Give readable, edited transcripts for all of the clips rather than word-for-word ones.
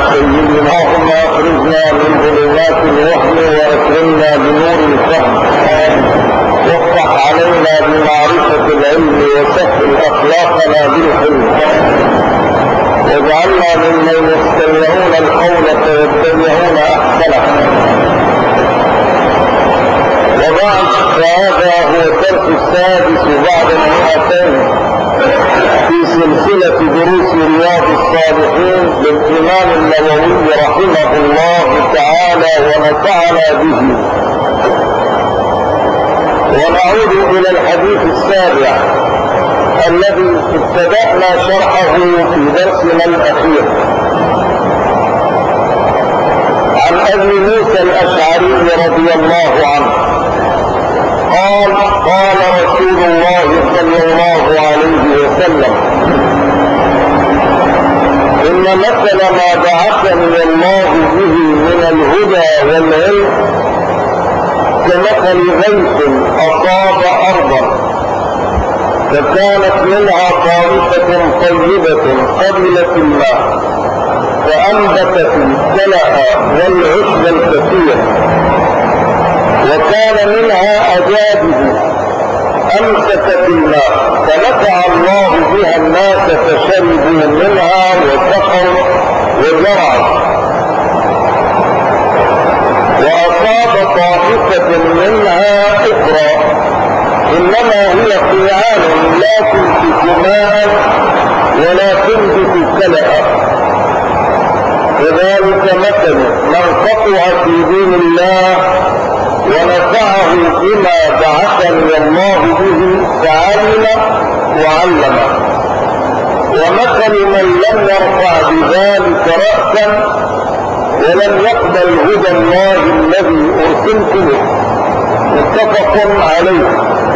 سيدنا اللهم اخرجنا من ظلمات الوهم واكرمنا بنور الفهم وافتح علينا بمعرفة العلم وسهل اخلاقنا بالحلم واجعلنا ممن يستمعون القول فيتبعون احسنه. وبعد، فهذا هو الدرس السادس بعد 200 في سلسلة دروس رياض الصالحين للإمام النووي رحمه الله تعالى ونفعنا به. ونعود إلى الحديث السابع الذي ابتدأنا شرحه في درسنا الأخير عن أبي موسى الأشعري رضي الله عنه قال: قال رسول الله صلى الله عليه وسلم: إن مثل ما بعثني الله به من الهدى والعلم كمثل غيث أصاب أرضا فكانت منها طائفة طيبة قبلت الماء فأنبتت الكلأ والعشب الكثير، وكان منها أجادب أمسكت الماء فنفع الله بها الناس فشربوا منها وسقوا وزرعوا. وأصاب طائفة منها أخرى إنما هي قيعان لا تنبت ماء ولا تنبت كلأ. كذلك مثل من قطع في دين الله ونفعه بما بعثني الله به فعلم وعلم، ومثل من لم يرفع بذلك رأسا ولم يقبل هدى الله الذي أرسلت به. متفق عليه.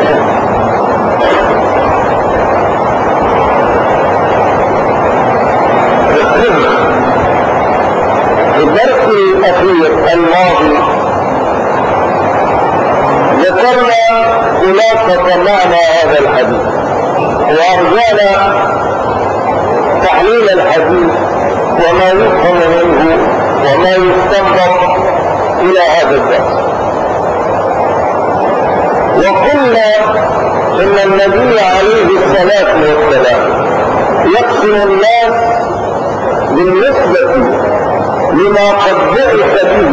في الدرس الأخير الماضي ذكرنا خلاصة معنى هذا الحديث وأرجعنا تحليل الحديث وما يفهم منه وما يستنبط إلى هذا الدرس. وقلنا إن النبي عليه الصلاة والسلام يقسم الناس بالنسبة لما قد بعث به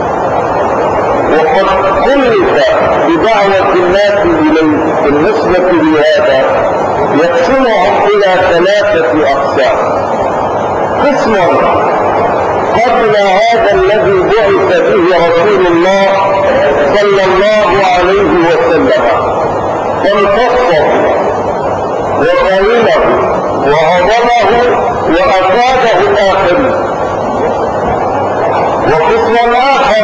وقد كلف بدعوة الناس إليه بالنسبة لهذا يقسمهم إلى 3 أقسام. قسم قبل هذا الذي بعث به رسول الله صلى الله عليه وسلم فامتصه وفهمه وهضمه وأفاده الآخرين. وقسم آخر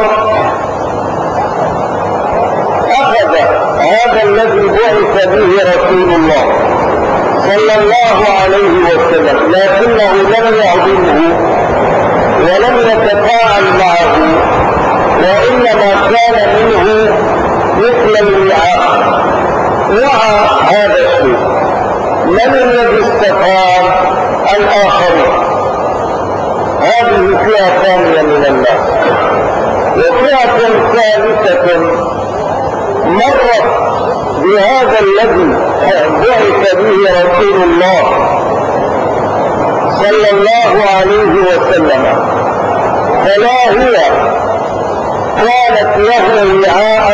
أخذ هذا الذي بعث به رسول الله صلى الله عليه وسلم لكنه لم يعظمه ولم يتفاعل معه، وإنما كان منه مثل الوعاء وعى هذا الشيء. من الذي استفاد؟ الآخرون. هذه فئة ثانية من الناس. وفئة ثالثة مرت بهذا الذي بعث به رسول الله صلى الله عليه وسلم فلا هي كانت له وعاء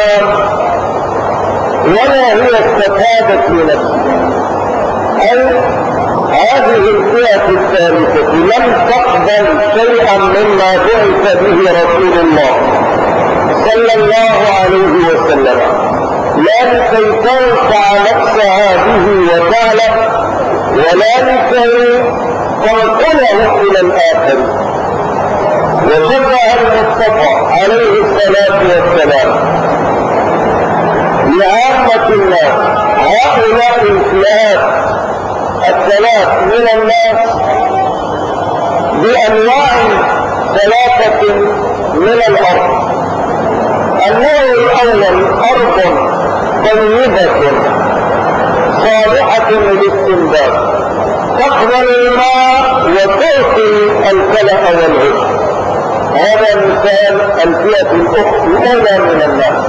ولا هي استفادت لنفسها. أي هذه الفئة الثالثة لم تقبل شيئا مما بعث به رسول الله صلى الله عليه وسلم، لا لكي تنفع نفسها به وتعلم ولا لكي تنقله إلى الآخر. وشبه المصطفى عليه الصلاة والسلام لعامة الناس هؤلاء الفئات الثلاث من الناس بأنواع 3 من الأرض. النوع الأول أرض طيبة صالحة للاستنبات تقبل الماء وتعطي الكلأ والعشب. مثال الفئة الأولى من الناس.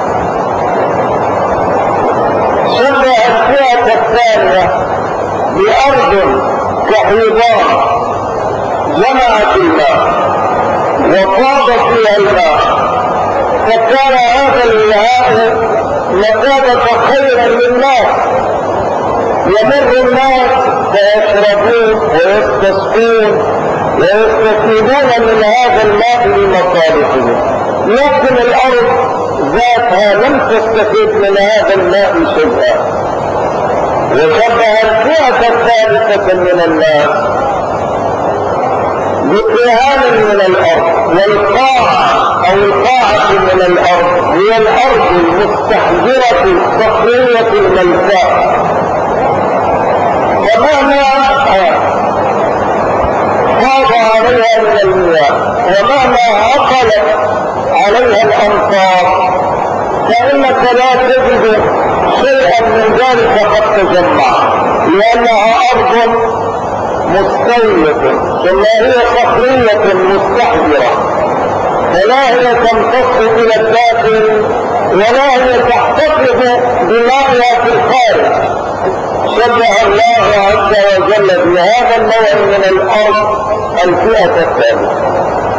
شبه الفئة الثانية بأرض كحيضان جمعت الماء وفاض فيها الماء، فكان هذا الوعاء مثابة خيرا للناس، يمر الناس فيشربون ويستسقون ويستفيدون من هذا الماء لمصالحهم، لكن الأرض ذاتها لم تستفيد من هذا الماء شيئا. وشبه الفئة الثالثة من الناس بقيعان من الأرض، والقاع أو القاعة من الأرض هي الأرض المستحجرة الصخرية الملساء، ومهما فاض عليها من المياه ومهما عقلت عليها الأمطار فإنك لا تجد شيئا من ذلك قد تجمع، لأنها أرض مستوية ثم هي صخرية مستحجرة، فلا هي تمتص إلى الداخل ولا هي تحتفظ بمائها في الخارج. شبه الله عز وجل بهذا النوع من الأرض الفئة الثالثة.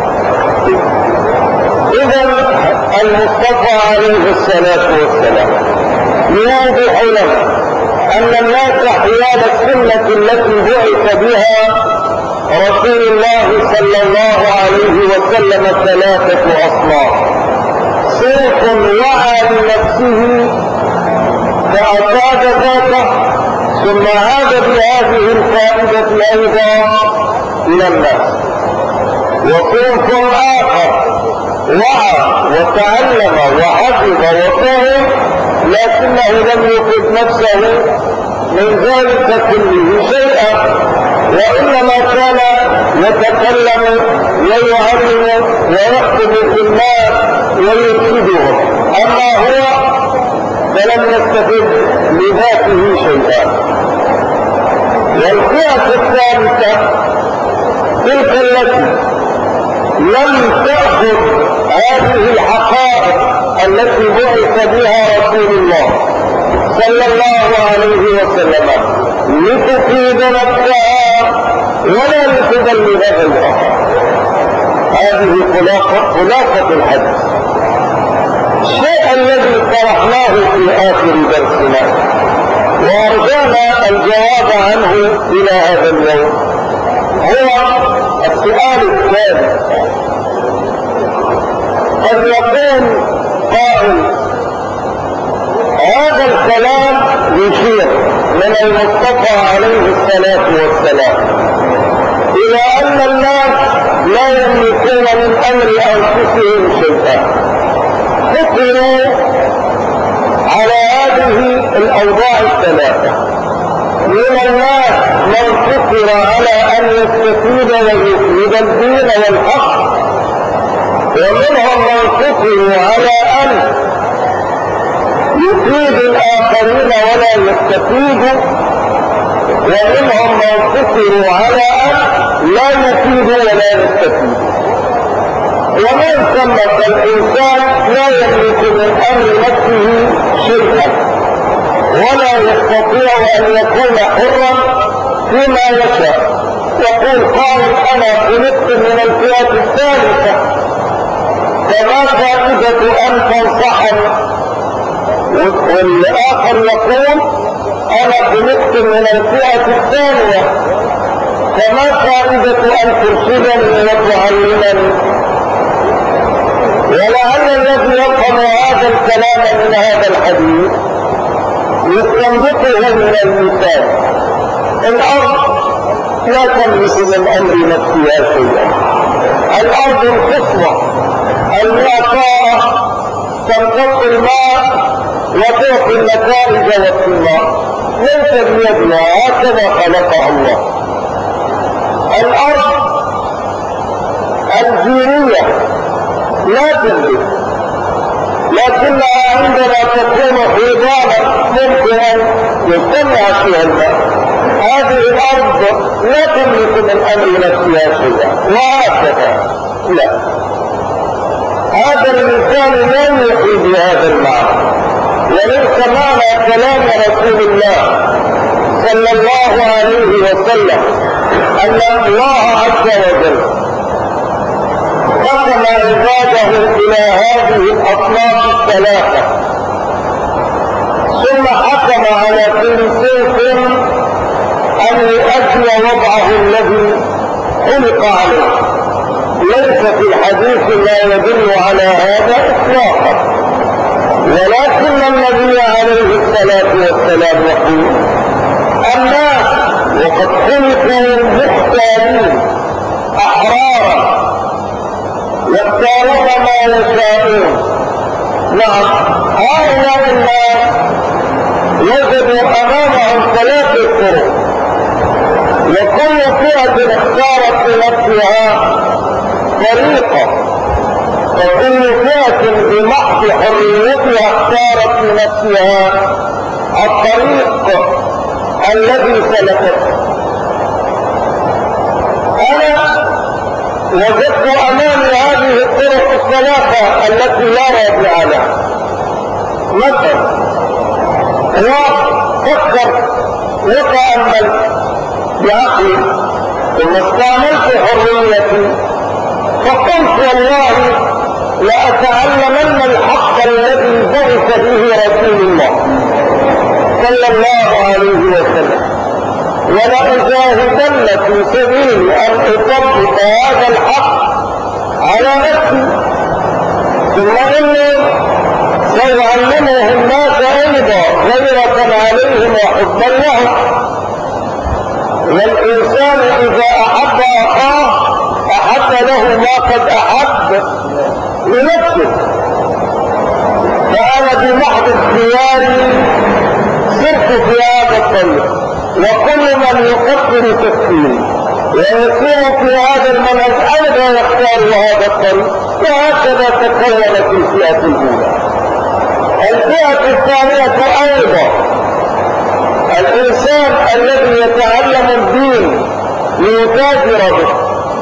إذا المصطفى عليه الصلاة والسلام يوضح لنا أن الناس حيال السنة التي بعث بها رسول الله صلى الله عليه وسلم ثلاثة أصناف: صنف وعى لنفسه فأفاد ذاته ثم عاد بهذه الفائدة أيضا إلى الناس، وصنف آخر وعى وتعلم وحفظ وفهم لكنه لم يفد نفسه من ذلك كله شيئا، وإنما كان يتكلم ويعلم ويخطب في الناس ويرشدهم، أما هو فلم يستفد لذاته شيئا. والفئة الثالثة تلك التي لم تأخذ هذه الحقائق التي بعث بها رسول الله صلى الله عليه وسلم لتفيد نفسها ولا لتبلغ غيرها. هذه خلاصة الحديث. الشيء الذي طرحناه في آخر درسنا وأرجعنا الجواب عنه إلى هذا اليوم هو السؤال الثالث. قد يقول قائل: هذا الكلام يشير من المصطفى عليه الصلاة والسلام إلى أن الناس لا يملكون من أمر أنفسهم شيئا، فكروا على هذه الأوضاع الثلاثة. من الناس من فكر على أن يستفيد ويفيد الدين والحق، ومنهم من فكروا على أن يفيد الآخرين ولا يستفيد، ومنهم من فكروا على أن لا يفيد ولا يستفيد. ومن ثم الإنسان لا يملك من أمر نفسه شيئا ولا يستطيع أن يكون حرا فيما يشاء. يقول قائل: أنا خلقت من الفئة الثالثة، فما فائدة أن تنصحني؟ والآخر يقول: أنا خلقت من الفئة الثانية، فما فائدة أن ترشدني وتعلمني؟ ولعل الذي يفهم هذا الكلام من هذا الحديث يستنبطه من المثال. الأرض لا تملك من أمر نفسها شيئا. الأرض القصوى المعطاء تمتص الماء وتعطي النتائج والثمار، ليس بيدها، هكذا خلقها الله. الأرض الزينية لا تملك، لكنها عندما تكون حيضانا ممكن أن يجتمع فيها الماء. هذه الأرض لا تملك من أمر نفسها شيئا، وهكذا لا. هذا المثال لم يحيي بهذا المعنى، وليس معنى كلام رسول الله صلى الله عليه وسلم أن الله عز وجل قسم عباده إلى هذه الأصناف الثلاثة ثم حكم على كل صنف أن يؤدي وضعه الذي خلق عليه. ليس في الحديث ما يدل على هذا إطلاقا، ولكن النبي عليه الصلاة والسلام يقول الناس وقد خلقوا مختارين أحرارا يختارون ما يشاءون. نعم، هؤلاء الناس وجدوا أمامهم ثلاث طرق، وكل فئة اختارت لنفسها طريقة، وكل فئة بمحض حريتها اختارت لنفسها الطريق الذي سلكته. أنا وجدت أمامي هذه الطرق الثلاثة التي لا رابع لها. مثلا وفكر وتأمل بعقلي ثم استعملت حريتي فقلت والله لأتعلمن الحق الذي بعث به رسول الله صلى الله عليه وسلم، ولأجاهدن في سبيل أن أطبق هذا الحق على نفسي، ثم إني سيعلمه الناس أيضا غيرة عليهم وحبا لهم. والإنسان إذا أحب أخاه أحب له ما قد أحب لنفسه. فأنا بمحض اختياري سرت في هذا الطريق، وكل من يفكر تفكيري ويكون في هذا المنهج أيضا يختار هذا الطريق، وهكذا تكونت الفئة الأولى. الفئة الثانية أيضا الإنسان الذي يتعلم الدين ليتاجر به،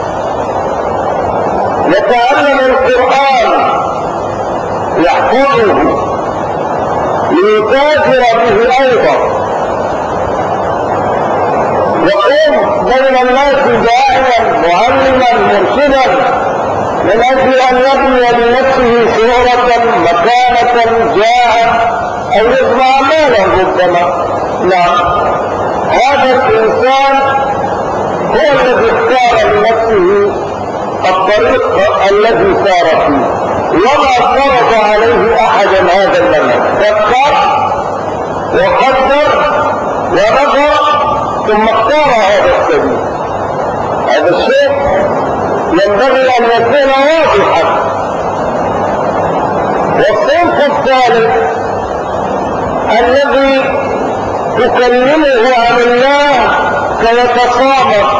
يتعلم القرآن يحفظه ليتاجر به أيضا، يقوم بين الناس داعيا معلما مرشدا من أجل أن يبني لنفسه شهرة مكانة جاهة أو يجمع مالا ربما. نعم، هذا الإنسان هو الذي اختار لنفسه الطريق الذي سار فيه، وما فرض عليه أحدا هذا المنهج. فكر وقدر ونظر ثم اختار هذا السبيل. هذا الشيء ينبغي أن يكون واضحا. والصنف الثالث الذي تكلمه عن الله فيتصامت،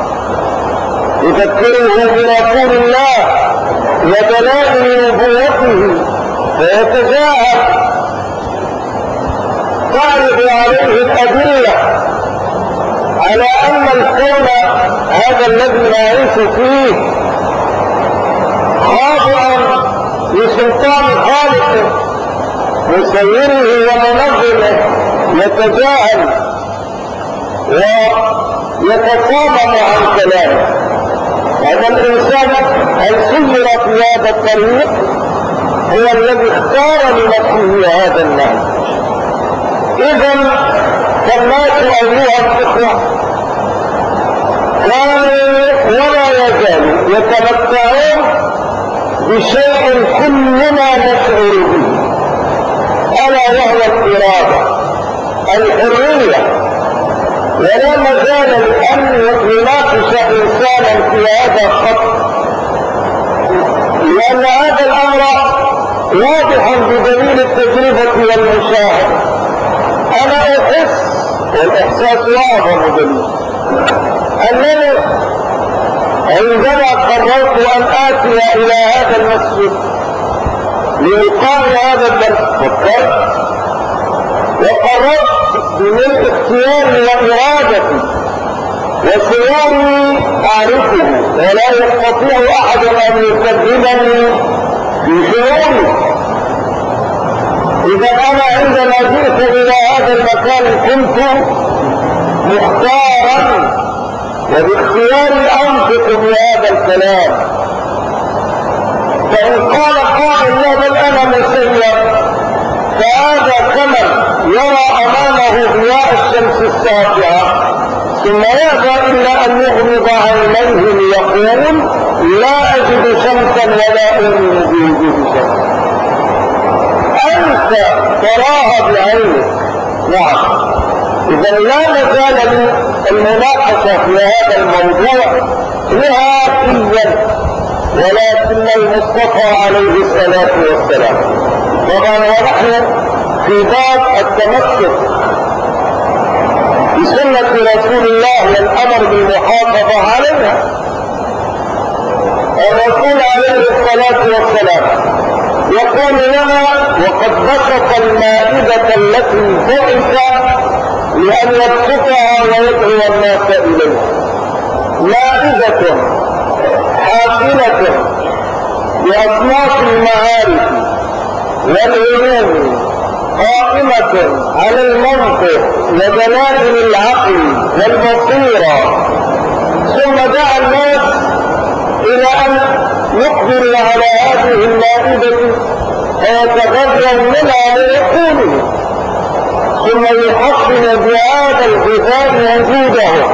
يذكره برسول الله ودلائل نبوته فيتجاهل، تعرض عليه الأدلة على أن الكون هذا الذي نعيش فيه خاضعا لسلطان خالقه مسيره ومنظمه، يتجاهل ويتصامم عن كلامه. هذا الإنسان هل سير في هذا الطريق هو الذي اختار لنفسه هذا النهج. إذن فالناس أيها الإخوة كانوا ولا يزالوا يتمتعون بشيء كلنا نشعر به، ألا وهو الإرادة، الحرية. ولا مجال لأن يناقش إنسانا في هذا الخط، لأن هذا الأمر واضح بدليل التجربة والمشاهدة. أنا أحس، والإحساس أعظم دليل، أنني عندما قررت أن آتي إلى هذا المسجد لإلقاء هذا الدرس فكرت وقررت بملء اختياري وإرادتي وشعوري أعرفه، ولا يستطيع أحد أن يكذبني في شعوري. إذا أنا عندما جئت إلى هذا المكان كنت مختارا وباختياري أنطق بهذا الكلام. فإن قال قائل لا بل أنا مسير، فهذا كمن يرى أمامه ضياء الشمس الساطعة ثم يأبى إلا أن يغمض عينيه ليقول لا أجد شمسا ولا أؤمن بوجود شمس. أنت تراها بعينك. نعم. إذا لا مجال لي المناقشة في هذا الموضوع نهائيا، ولكن المصطفى عليه الصلاة والسلام طبعا ونحن في باب التمسك بسنة رسول الله والأمر بالمحافظة عليها. الرسول عليه الصلاة والسلام يقول لنا وقد بسط المائدة التي بعث لأن يبسطها ويدعو الناس إليها. مائدة حافلة بأصناف المعارف والعلوم قائمة على المنطق ودلائل العقل والبصيرة، ثم دعا الناس إلى أن يقبلوا على هذه المائدة ويتغذوا منها ليقولوا، ثم يحسن بهذا الغذاء وجوده.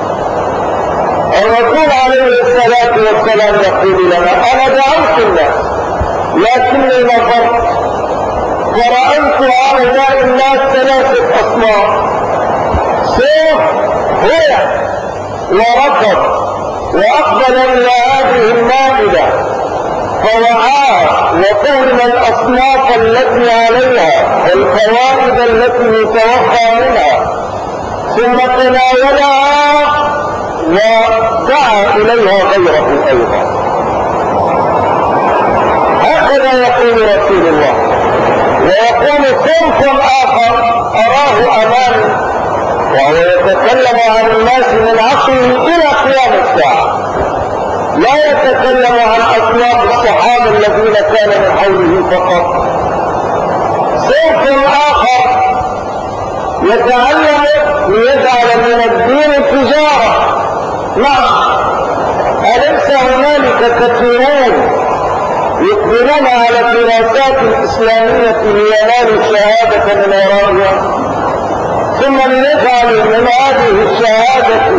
الرسول عليه الصلاة والسلام يقول لنا أنا دعوت الناس لكني نظرت فرأيت هؤلاء الناس ثلاثة أصناف: سيف هو وركض وأقبل إلى هذه المائدة فوعاها وفهم الأصناف التي عليها والفوائد التي يتوقع منها، ثم تناولها ودعا إليها غيره أيضا. هكذا يقول رسول الله. ويقول صنف آخر أراه أمامي وهو يتكلم عن الناس من عصره إلى قيام الساعة، لا يتكلم عن أصناف الصحابة الذين كان من حوله فقط. صنف آخر يتعلم ليجعل من الدين تجارة. نعم، أليس هنالك كثيرون يقبلون على الدراسات الإسلامية لينالوا شهادة من ورائها، ثم لنجعل من هذه الشهادة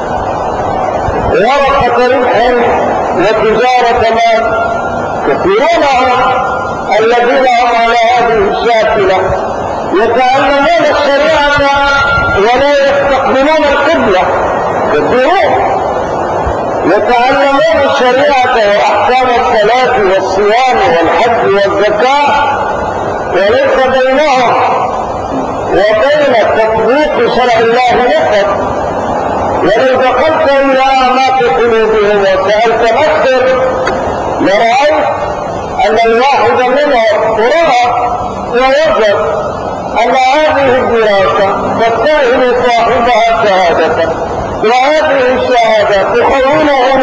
ورقة ربح وتجارة مال؟ كثيرون الذين هم على هذه الشاكلة يتعلمون الشريعة ولا يستقبلون القبلة. كثيرون يتعلمون الشريعة وأحكام الصلاة والصيام والحج والزكاة وليس بينهم وبين تطبيق شرع الله نفس. ولو دخلت إلى أعماق قلوبهم وسألت نفسك لرأيت أن الواحد منهم رأى ووجد أن هذه الدراسة تستاهل صاحبها شهادة، وهذه الشهادة تخوله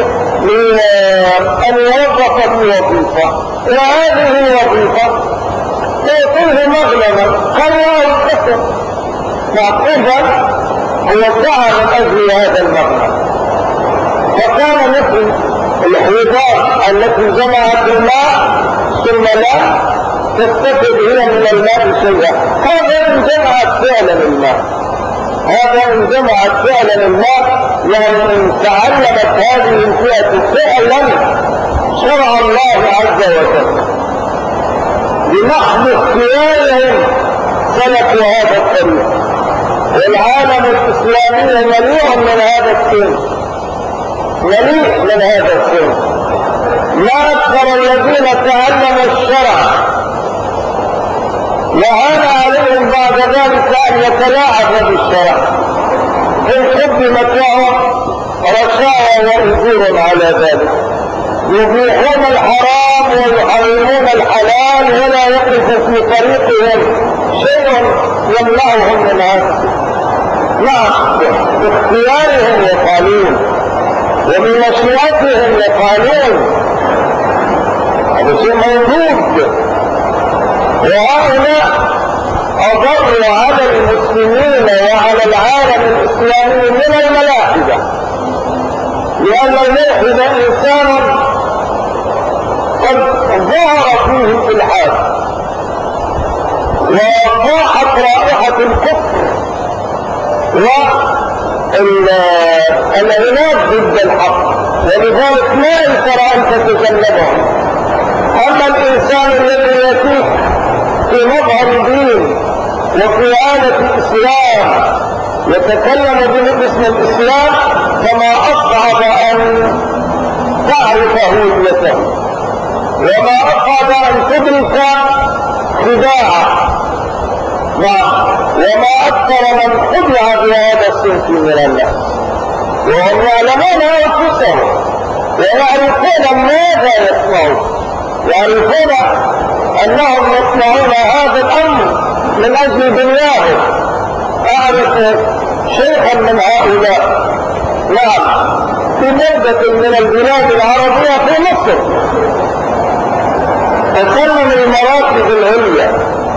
لأن يوظف في وظيفة، وهذه الوظيفة تعطيه مغنما قال له الكفر، فإذا هو سعى من أجل هذا المغنم. فكان مثل الحيطان التي جمعت الماء ثم لا تستفد هي من الماء شيئا، هذا إن جمعت فعلا الماء، هذا إن جمعت فعلا الماء، يعني إن تعلمت هذه الفئة فعلا شرع الله عز وجل بمحض اختيارهم سلكوا هذا الطريق. والعالم الإسلامي مليء من هذا السن، مليء من هذا السن. ما أكثر الذين تعلموا الشرع وهان عليهم بعد ذلك أن يتلاعبوا بالشرع، إن قدمت لهم رشاوى وأجور على ذلك، يبيحون الحرام ويحرمون الحلال ولا يقف في طريقهم شيء يمنعهم من هذا. نعم، باختيارهم يفعلون وبمشيئتهم يفعلون. وشيء موجود. وهؤلاء أضروا على المسلمين وعلى العالم الإسلامي من الملاحدة، لأن الملحد إنسان قد ظهر فيه الإلحاد وطاحت رائحة الكفر والعناد ضد الحق، ولذلك لا ينكر أن تتجنبهم. أما الإنسان الذي يسيح في مظهر دين وفي آلة الإسلام يتكلم باسم الإسلام، فما أصعب أن تعرف هويته، وما أصعب أن تدرك خداعه، وما أكثر من خدع بهذا الصنف من الناس، وهم يعلمون أنفسهم ويعرفون ماذا يصنعون، يعرفون أنهم يصنعون هذا الأمر من أجل دنياهم. أعرف شيئا من هؤلاء، نعم، في بلدة من البلاد العربية في مصر، تسلم المراتب العليا،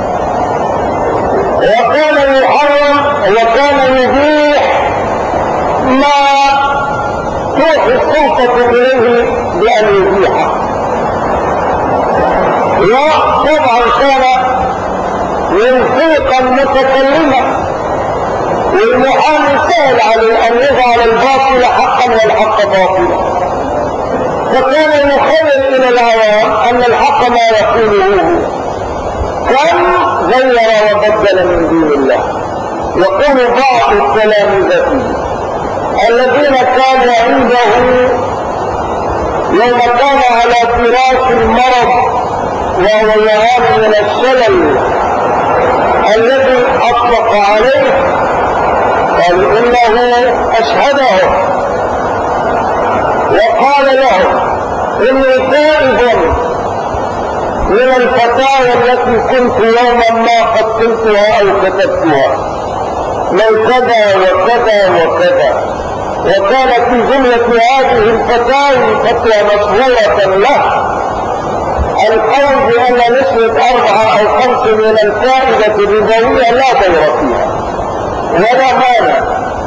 وكان يحرم وكان يبيح ما توحي السلطة إليه بأن يبيحه. وطبعا كان ينفيقا متكلما، والمحامي سهل عليه أن يجعل الباطل حقا والحق باطلا، فكان يخيل إلى العوام أن الحق ما يقوله كم غير وبدل من دين الله. يقول بعض التلامذة الذين كانوا عنده يوم كان على فراش المرض وهو يعاني من الشلل الذي أطلق عليه، قال إنه أشهده وقال له إني تائب من الفتاوى التي كنت يوما ما قدمتها أو كتبتها من كذا وكذا وكذا، وكان في جملة هذه الفتاوى فتوى مشهورة له القول بأن نسبة 4 أو 5 من الفائدة الربوية لا ضير فيها ولا مانع.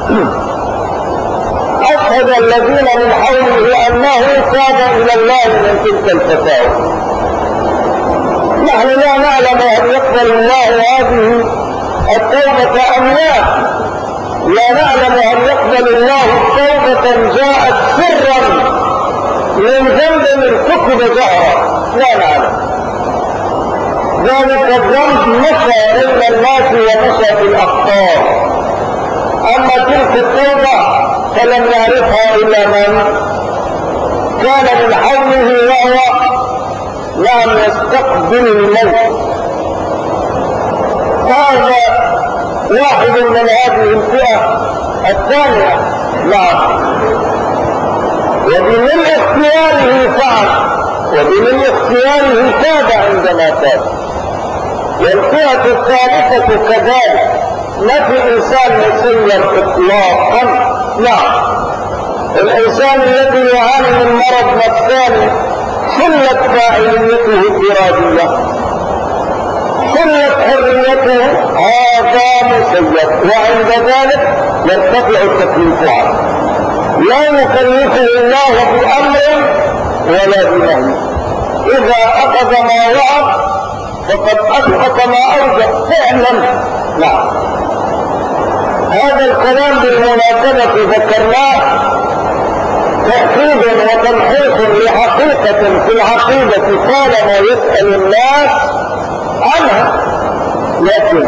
أشهد الذين من حوله أنه تاب إلى الله من تلك الفتاوى. نحن لا نعلم أن يقبل الله هذه التوبة أم لا نعلم أن يقبل الله توبة جاءت سرا من ذنب ارتكب جهرا، لا نعلم. ذلك الذنب مشى بين الناس ومشى في الأخطار، أما تلك التوبة فلم يعرفها إلا من كان من حوله وهو لم يستقبل الموت. هذا واحد من هذه الفئة الثانية، نعم، وبمن اختياره فعل وبمن اختياره تاب عندما تاب. والفئة الثالثة كذلك، ما في إنسان مسير إطلاقا، نعم، الإنسان الذي يعاني من مرض نفساني خلت فاعليته الإرادية، خلت حريته، هذا مسير، وعند ذلك يرتفع التكليف عنه، لا يكلفه الله بأمر ولا بنهي. إذا أخذ ما وعد فقد أسقط ما أوجب فعلا. نعم، هذا الكلام بالمناسبة ذكرناه تأكيد وتنحيص لحقيقة في العقيدة طالما يسأل الناس عنها. لكن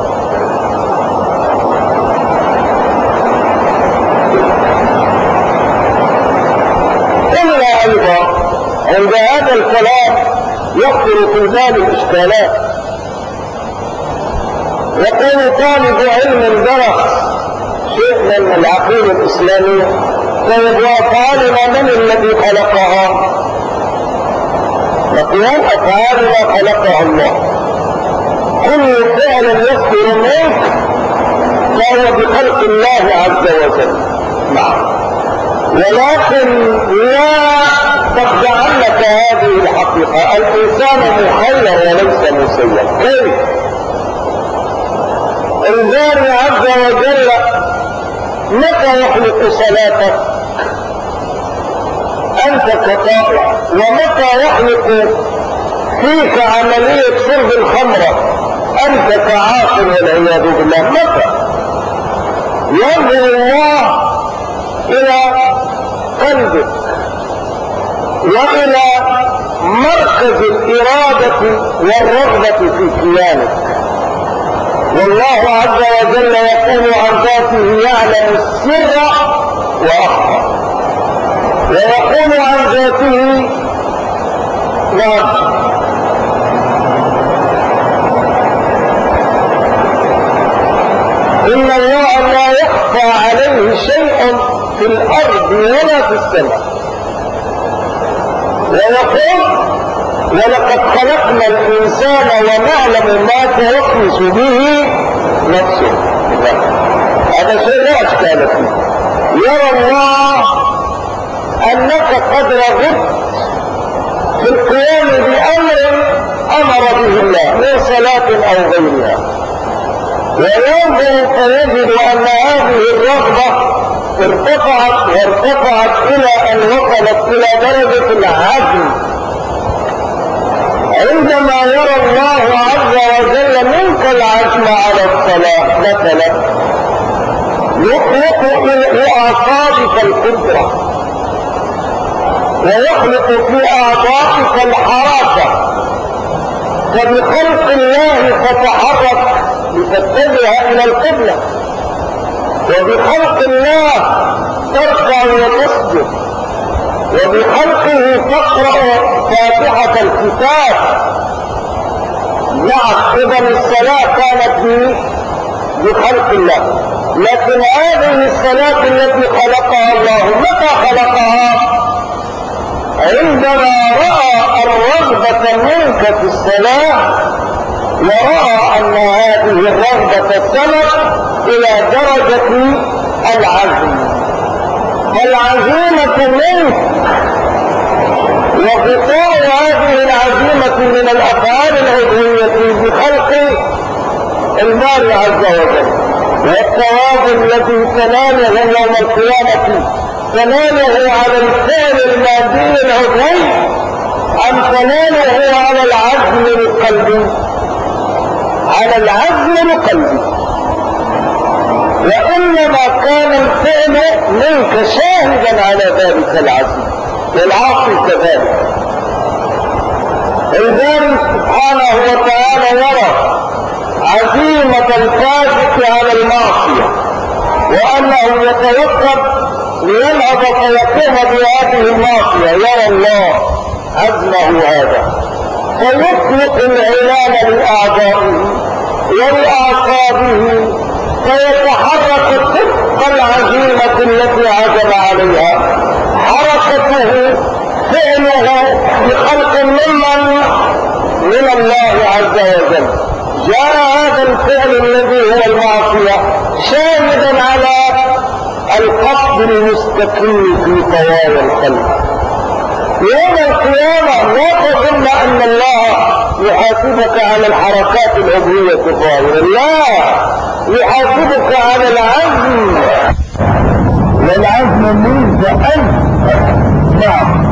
إلا أيضا عند هذا الكلام يخطر في بال الإشكالات، وكان طالب علم درس شيء من العقيدة الإسلامية فعالنا من الذي خلقها؟ نقول أفعالنا خلقها الله. كل فعل يصدر منك فهو بخلق الله عز وجل. نعم، ولكن لا تخدعنك هذه الحقيقة. المسيب. كيف؟ الباري عز وجل متى يخلق صلاتك؟ أنت كطائع. ومتى يخلق فيك عملية شرب الخمرة؟ أنت كعاقل والعياذ بالله. متى ينظر الله إلى قلبك وإلى مركز الإرادة والرغبة في كيانك. والله عز وجل يقول عن ذاته يعلم السر وأخفى، ويقول عن ذاته نعم إن الله لا يخفى عليه شيء في الأرض ولا في السماء. ويقول ولقد خلقنا الإنسان ونعلم ما توسوس به نفسه. هذا شيء لا أشكال فيه. يرى الله أنك قد رغبت في القيام بأمر أمر به الله من صلاة أو غيرها، وينظر فيجد أن هذه الرغبة ارتفعت إلى أن وصلت إلى درجة العزم. عندما يرى الله عز وجل منك العزم على الصلاة مثلا، يخلق في أعصابك القدرة ويخلق في أعضائك الحركة، فبخلق الله تتحرك لتتجه إلى القبلة، وبخلق الله تركع وتسجد، وبخلقه تقرأ فاتحة الكتاب. نعم، إذا الصلاة كانت بخلق الله، لكن هذه الصلاة التي خلقها الله متى خلقها؟ عندما رأى الرغبة منك في الصلاة، ورأى أن هذه الرغبة سمت إلى درجة العزم. فالعزيمة منك وقطاع هذه العزيمة من الأفعال العضوية بخلق المال عز وجل، والثواب الذي تناله يوم القيامة تناله على الفعل المادي العضوي أم تناله على العزم القلبي؟ على العزم القلبي. وإنما كان الفعل منك شاهدا على ذلك العزم، والعاقل كذلك. الباري سبحانه وتعالى يرى عزيمة الفاسق على المعصية، وأنه يتوقف لينهض فيقوم بهذه المعصية. يرى الله عزمه هذا فيطلق العنان لأعضائه ولأعصابه، فيتحرك طبق العزيمة التي عزم عليها. حركته فعله بخلق من الله عز وجل. جاء هذا الفعل الذي هو المعصية شاهدا على القصد المستقيم في طوال القلب. يوم القيامة لا تظن أن الله يحاسبك على الحركات العضوية الظاهرة، لا، يحاسبك على العزم، والعزم منك أنت. نعم،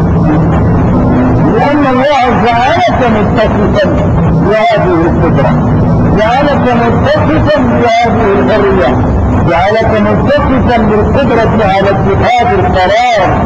لأن الله جعلك متصفا بهذه القدرة، جعلك متصفا بهذه الحرية، جعلك متصفا بالقدرة على اتخاذ القرار.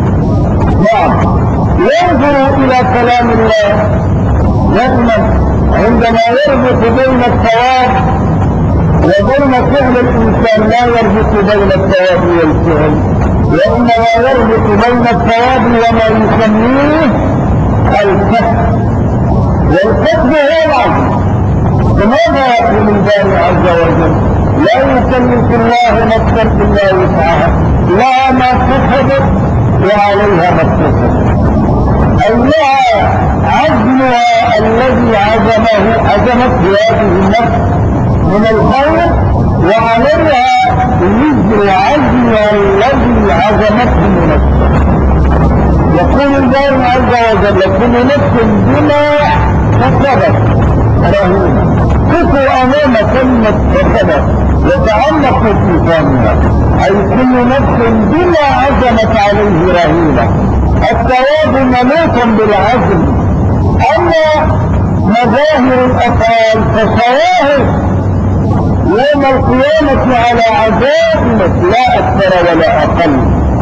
نعم، ينظر إلى كلام الله دائما عندما يربط بين الثواب وبين فعل الإنسان، لا يربط بين الثواب والفعل، وإنما يربط بين الثواب وما يسميه الكسب، والكسب هو العزم. لماذا يقول الباري عز وجل لا يكلف الله نفسا إلا وسعها، لها ما كسبت وعليها ما اكتسبت، أي لها عزمها الذي عزمت بهذه النفس من الخير، وعليها وزر عزمها الذي عزمته من الشر. يقول الباري عز وجل كل نفس بما كسبت رهينة. قفوا أمام كلمة ربنا يتعلق في ثانية، أي كل نفس بما عزمت عليه رهينة. الثواب مموت بالعزم، أما مظاهر الأفعال فشواهد يوم القيامة على عزائمك لا أكثر ولا أقل.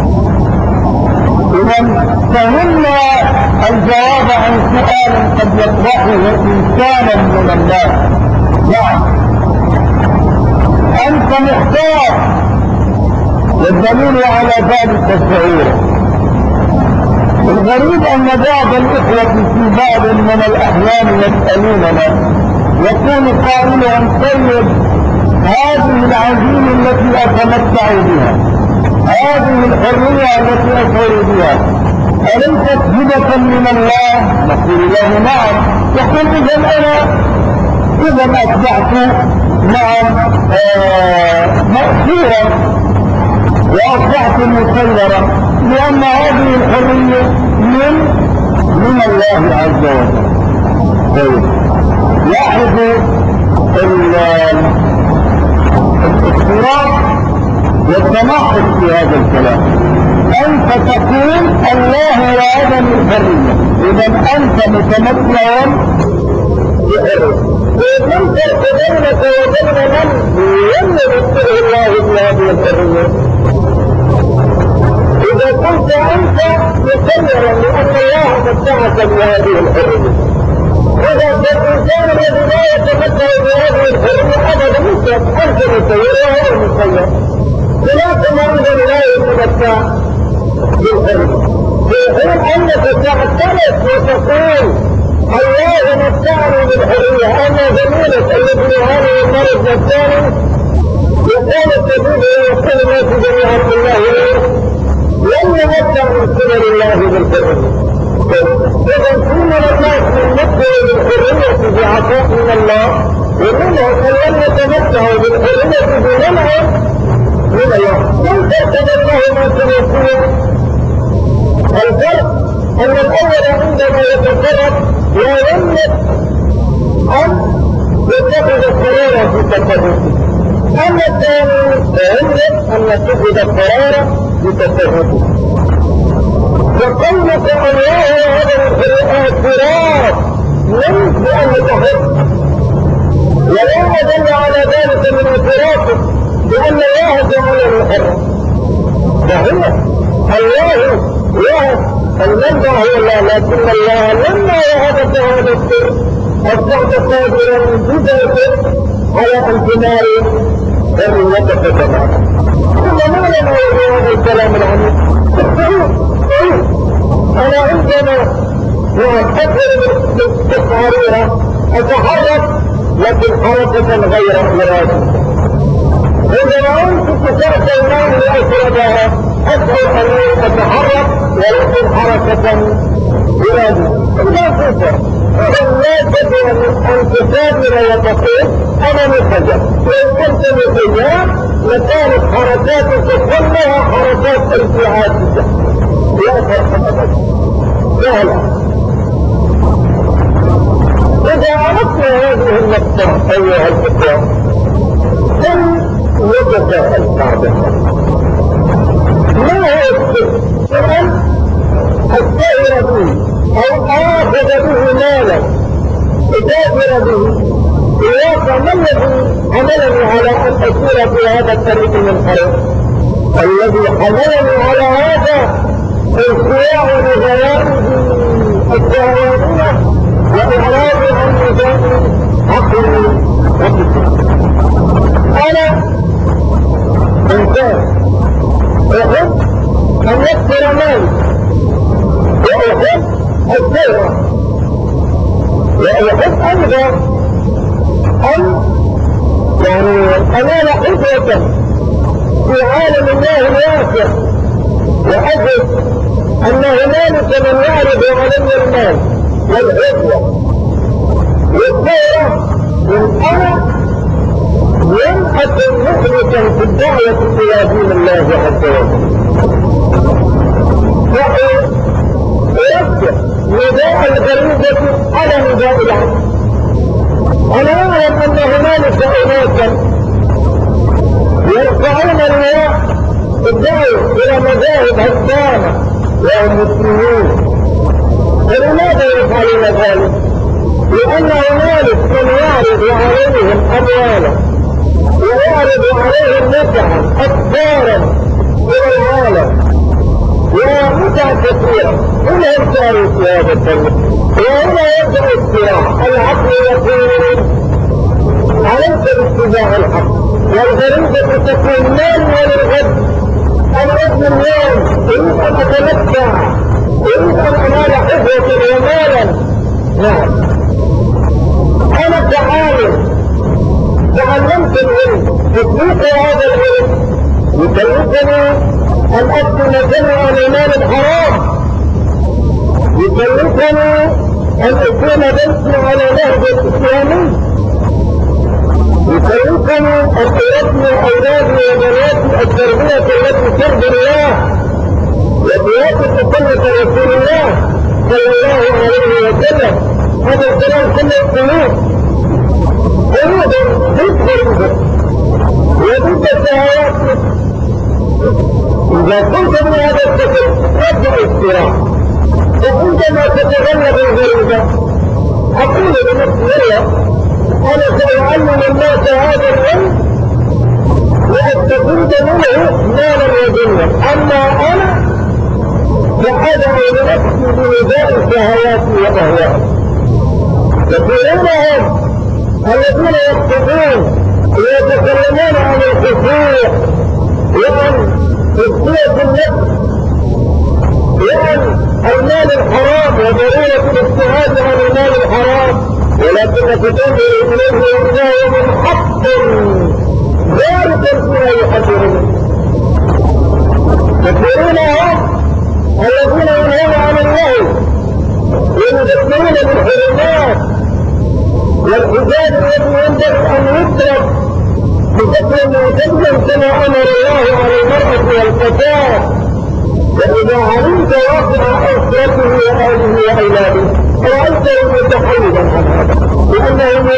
إذا فهمنا الجواب عن سؤال قد يطرحه إنسانا من الناس. نعم، أنت مختار، والدليل على ذلك الشعور. الغريب أن بعض الإخوة في بعض من الأحيان يسألوننا، يكون قائلهم طيب هذه العزيمة التي أتمتع بها، هذه الحرية التي أشعر بها، أليست هبة من الله؟ نقول له نعم. يقول إذا أصبحت نعم مأسورا وأصبحت مسيرا، لأن هذه الحرية من الله عز وجل. طيب لاحظوا الاضطراب والتناقض في هذا الكلام. أنت تقول الله وعدم الحرية، إذا أنت متمتع بحرية. ومن فرق بينك وبين من يمثله الله بهذه الحرية؟ إذا كنت أنت مسيرا لأن الله متعك بهذه الحرية، إذا الإنسان الذي لا يتمتع بهذه الحرية أبدا مسلم، أنت مسير وهو مسير، ولكن أيضا لا يتمتع بالحرية. في حين أنك تعترف وتقول الله متعني بالحرية، أنا زميلك الذي يعاني من مرض نفساني يقول الطبيب ويقول الناس جميعا الله لم يمتع من سنن الله بالحرية. إذا كل الناس يمتعوا بالحرية بعطاء من الله، ومنهم من لم يتمتعوا بالحرية بمنع من الله. كيف يتمتع ما سنقول؟ الفرق أن الأول عندما يتصرف لا يملك أن يتخذ قرارا في تصرفه، أما الثاني يملك أن يتخذ قرارا في تصرفه. وقولك الله هذا الاعتراف ليس بأنك حر، ولا أدل على ذلك من اعترافك بأن الله جعله حرا. فهنا الله يهب المنبع هو الله، لكن الله لما وهبك هذا السر أصبحت قادرا بذلك على أن تنال حريتك تماما. ثم ما لنا هذا الكلام العميق؟ أنا عندما أكثر باستقرارها أتحرك لكن حركة غير إرادية. عندما أمسك كأس الماء لأشربها أشعر أني أتحرك ولكن حركة إرادية. لا تفر لا تدري أن تسافر وتقول أنا مخجل. لو كنت مخجل لكانت حركاتك كلها حركات ارتعاشية لا فرق أبدا. سهلة. إذا عرفنا هذه النقطة أيها الإخوة يتساءل بعضها ما هو السر؟ فأن أستعر به أو آخذ به مالا أتاجر به إياك ما الذي حملني على أن أسير في هذا الطريق المنحرف؟ الذي حملني على هذا انخياع نظرائه الشهوانية وإعراض عن نظام عقلي وفكري. أنا إنسان أحب أن يكثر مالي وأحب الثروة وأحب أيضا أن أنال حجة في عالم الله الواسع، وأجد أن هنالك من يعرض علي المال والحجة والثروة من أنا لم أكن مخلصا في الدعوة إلى دين الله عز وجل. فأرجع نداء الغريبة على نداء العبد. أنا أعلم أن هنالك أناسا يرفعون الناس الدعوة إلى مذاهب هدامة وهم مسلمين. فلماذا يفعلون ذلك؟ لأن هنالك من يعرض عليهم أموالا ويعرض عليهم متعا أكبارا إلى العالم ومتع كثيرة. هنا يمتعوا في هذا الطريق وهنا يبدأ الصراع. العقل يقول عليك باتباع الحق والجريدة تكون مال وللغد. الغد اليوم يريد أن أتمتع، يريد أن أنال حفظة ومالا. نعم أنا كعالم تعلمت العلم، تطبيق هذا العلم يكلفني أن أكتم جميع المال الحرام، يكلفني أن أكون بيتي على نهج الإسلامي، يكلفني أن أربي أولادي وبناتي التربية التي ترضي الله وتوافق سنة رسول الله صلى الله عليه وسلم. هذا الكلام كله قلوب تدخل وضد الشهوات. إذا كنت من هذا الشكل يبدأ الصراع. وعندما تتغلب الغريبة أقول لنفسي أنا سأعلم الناس هذا العلم وأستفيد منه مالا ودنيا، أما أنا فأدعو لنفسي بنداء شهواتي وأهوائي. كثيرون هم الذين يكتبون ويتكلمون عن الخشوع وعن تزكية النفس وعن المال الحرام وضرورة الابتعاد عن المال الحرام، ولكن تنظر إليه وإنه من حق ذلك فيما يحذرون. كثيرون هم الذين ينهون عن الله ويذكرون بالحرمات والحجاب الذي ينبغي أن يترك بشكل معتدل كما أمر الله على المرأة والفتاة. وإذا علمت واقع أسرته وأهله وأولاده رأيته متحيزا عن هذا، لأنه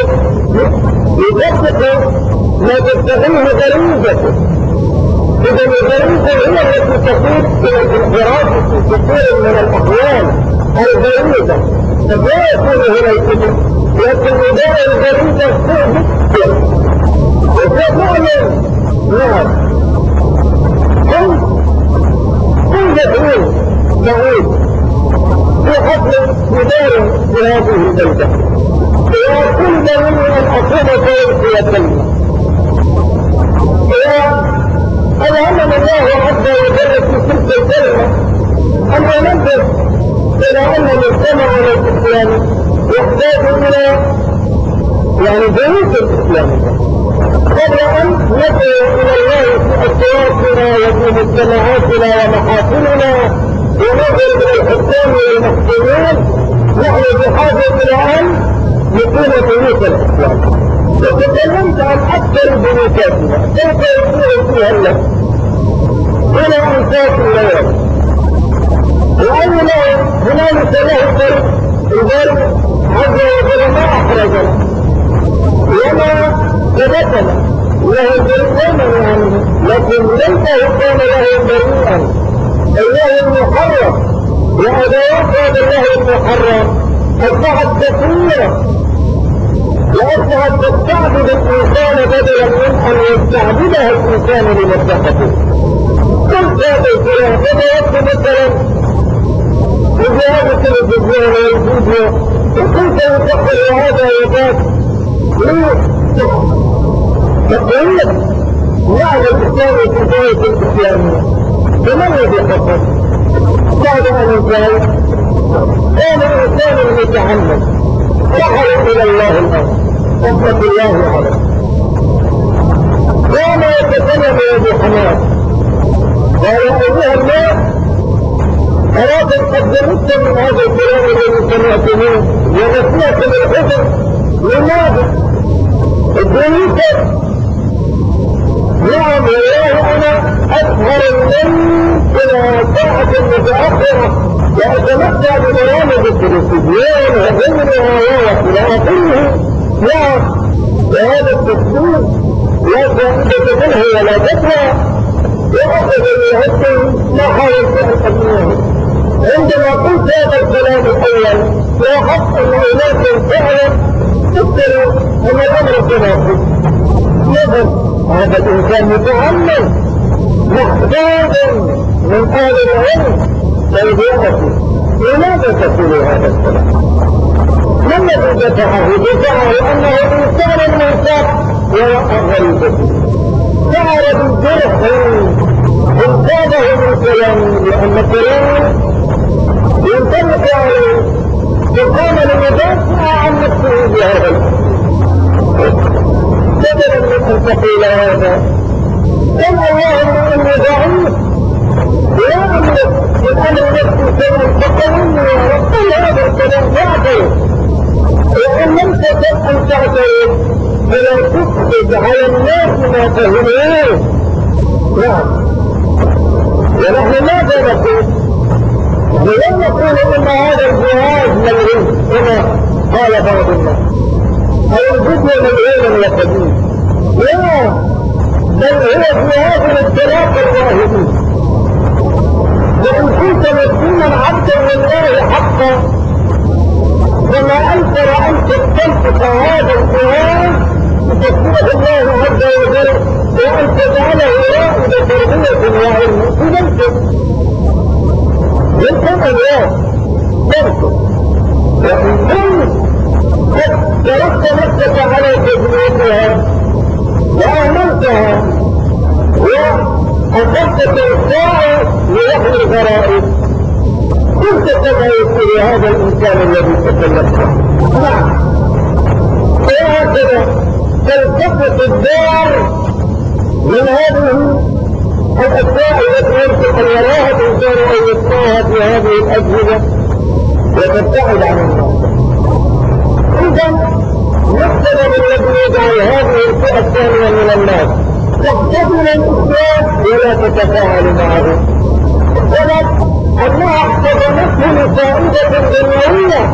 يطبق ما تستغله غريزته. إذا الغريزة هي التي تقود إلى الانحراف في كثير من الأحوال الغريزة، فلا يكون هنا الكتب، لكن نداء الغريزة فيه وفعلا. نعم كل دعوين دعوين في حفل مدار في هذه البلدة وكل دعوين أن أصوب في الكلمة. ألهمنا الله عز وجل في تلك الكلمة أن ننبه إلى أن المجتمع الإسلامي يحتاج إلى بيوت الإسلام قبل أن ندعو إلى الله في أسواقنا وفي مجتمعاتنا ومحافلنا ونظر إلى الحكام والمحكومين. نحن بحاجة إلى أن نكون بيوت الإسلام. وتكلمت عن أكثر بيوتاتنا كيف يكون فيها النفس إلى أنفاس الليل، وأن هنالك له طريق لذلك عز وجل ما أحرجنا وما ثبتنا له بريئا عنه، لكن ليس كان له بريئا. الله المحرم وأدوات هذا الله المحرم أصبحت كثيرة وأصبحت تستعبد الإنسان بدلا من أن يستعبدها الإنسان لمصلحته. كل هذا الكلام بدأت مثلا بجهاز التلفزيون والفيديو وكنت يفكر هذا وذاك تقريبا معنى الإسلام في بداية الإسلامية فمن الذي حصل؟ بعد أن انتهى كان الإنسان المتعمد رحل إلى الله الأرض رحمة الله عليه كان يتكلم بحماس قال أيها الناس أراد أن أجلت من هذا الكلام الذي سمعتموه ونسيت بالحزن. لماذا؟ الدنيا نعم والله أنا أسهر الليل إلى ساعة متأخرة وأتمتع ببرامج التلفزيون وغيرها وإلى آخره نعم، وهذا التفسير لا فائدة منه ولا ذكرى، وأخذ بهده ما حاولت أن أبنيه. عندما قلت هذا الكلام الأول لاحظت أن أولئك فعلا فكروا أن الأمر كما قلت. نظر هذا الإنسان متعلم محتاج من أهل العلم فيدعوه. لماذا تقول هذا الكلام؟ ما الذي دفعه؟ دفعه أنه إنسان منساق وراء غريبته، شعر بالجرح انتابه من كلامه، لأن كلامه ينطبق عليه، فقام ليدافع عن نفسه بهذا الكلام. بدلا من أن تقول هذا قل اللهم إني ضعيف لا أملك من أمر نفسي شيئا فقلني يا رب. قل هذا الكلام فاعترف، وإن لم تكن أن تعترف فلا تفسد على الناس ما فهموه. نعم، ونحن ماذا نقول؟ ولن نقول إن هذا الجهاز ملعون كما قال بعض الناس، أو الفيديو ملعون وقديم، لا، بل هو جهاز الانطلاق الواهبي. وإن كنت مسلما عبدا لله حقا فما أنكر أن تستنطق هذا الجهاز بتسبيح الله عز وجل وأن تجعله رائد تربية وعلم. يمكن الله يمكن، وإن كنت قد تركت نفسك على تجربتها وأهملتها وأخذت تلقاء لوحي الغرائب كنت كما يقول هذا الإنسان الذي تكلمت. نعم، وهكذا تلتقط الدار من هذه الأشياء التي يمكن أن يراها الإنسان أو يسمعها في هذه الأجهزة وتبتعد عن الناس. إذا نقتضي الذي يجعل هذه الفئة الثانية من الناس تقتضي الإسلام ولا تتفاعل معه، السبب أنها احتضنته لفائدة دنيوية،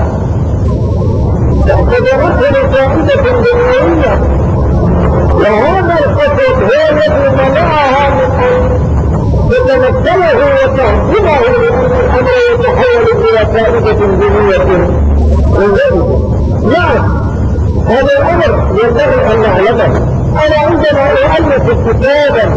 احتضنته لفائدة دنيوية، وهذا القصد هو الذي منعها من أن تتمثله وتهدمه، لأن الأمر يتحول إلى فائدة دينية وغيره. نعم، هذا الأمر ينبغي أن نعلمه. أنا عندما أؤلف كتابا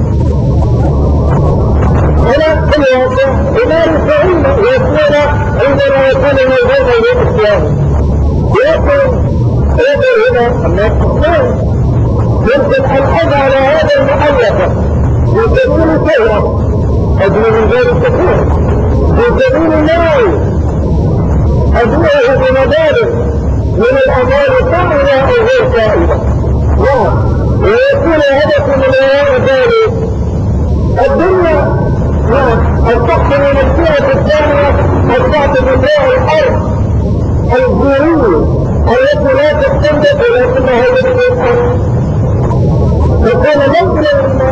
أنا في الواقع أمارس علما ويكون عندما يكون موجودا للإسلام، ولكن يقول هنا الناس يمكن أن أجعل هذا المؤلفة من سبيل شهرة أجل من ذلك كثير، من سبيل مال أجله بمدارس من الأموال فائدة أو غير فائدة، ويكون هدف من وراء ذلك الدنيا. أن تحصل من الفئة الثانية أن تعطي بالله الأرض الجورية التي لا تستنبط ولكنها يجب أن تكون منزلا للناس.